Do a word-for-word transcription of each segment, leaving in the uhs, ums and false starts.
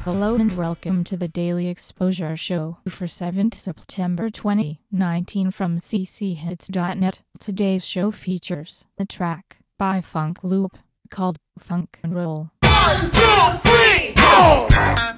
Hello and welcome to the Daily Exposure Show for seventh September twenty nineteen from c c hits dot net. Today's show features a track by Funk Loop called Funk and Roll. One, two, three, go!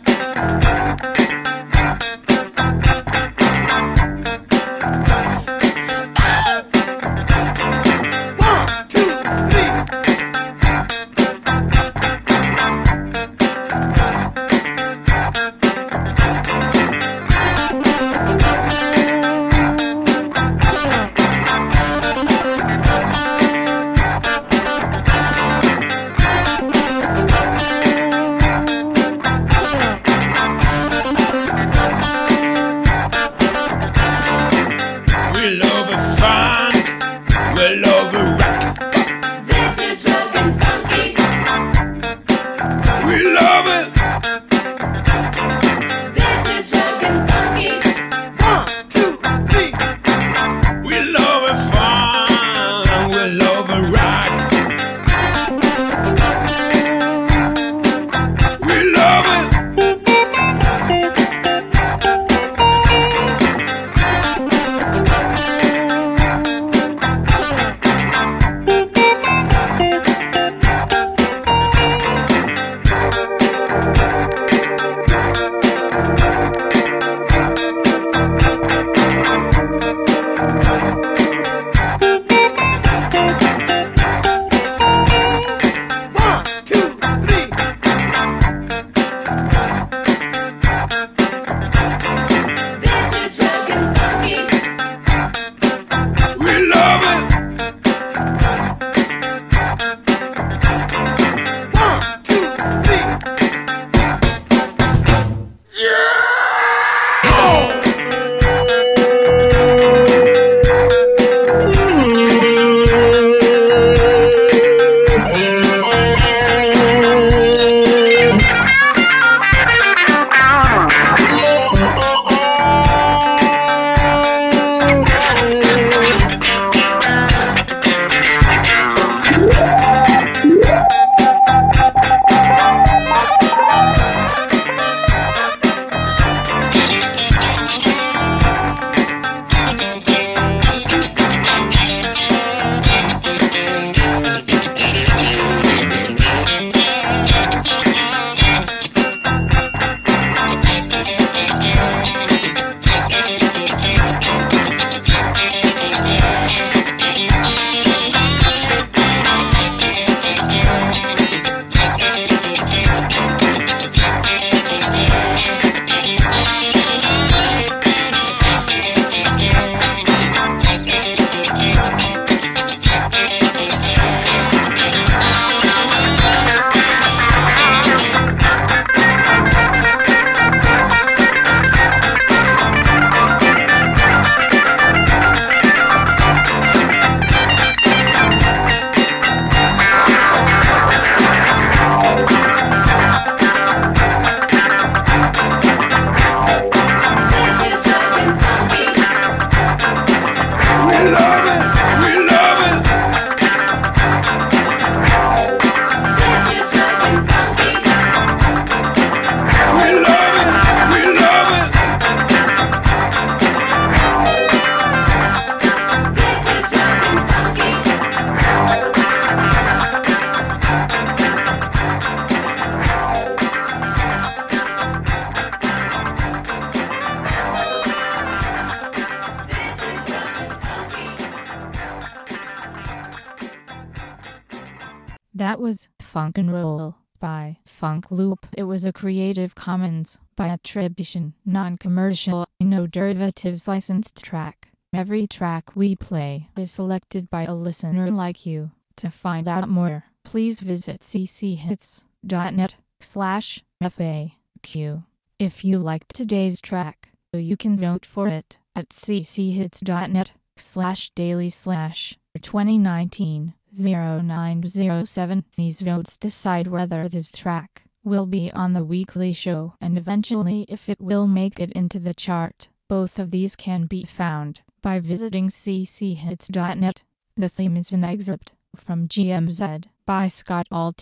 That was Funk and Roll by Funk Loop. It was a Creative Commons by attribution, non-commercial, no derivatives licensed track. Every track we play is selected by a listener like you. To find out more, please visit c c hits dot net slash F A Q. If you liked today's track, you can vote for it at c c hits dot net slash daily slash twenty nineteen oh nine oh seven. These votes decide whether this track will be on the weekly show and eventually if it will make it into the chart. Both of these can be found by visiting c c hits dot net. The theme is an excerpt from G M Z by Scott Altham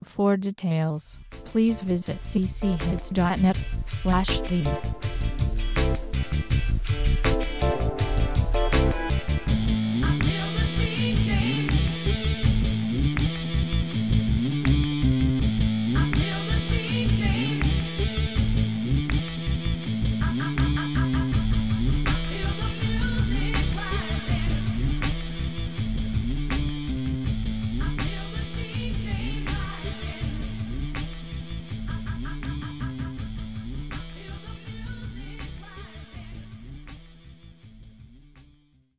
For details, please visit c c hits dot net slash theme.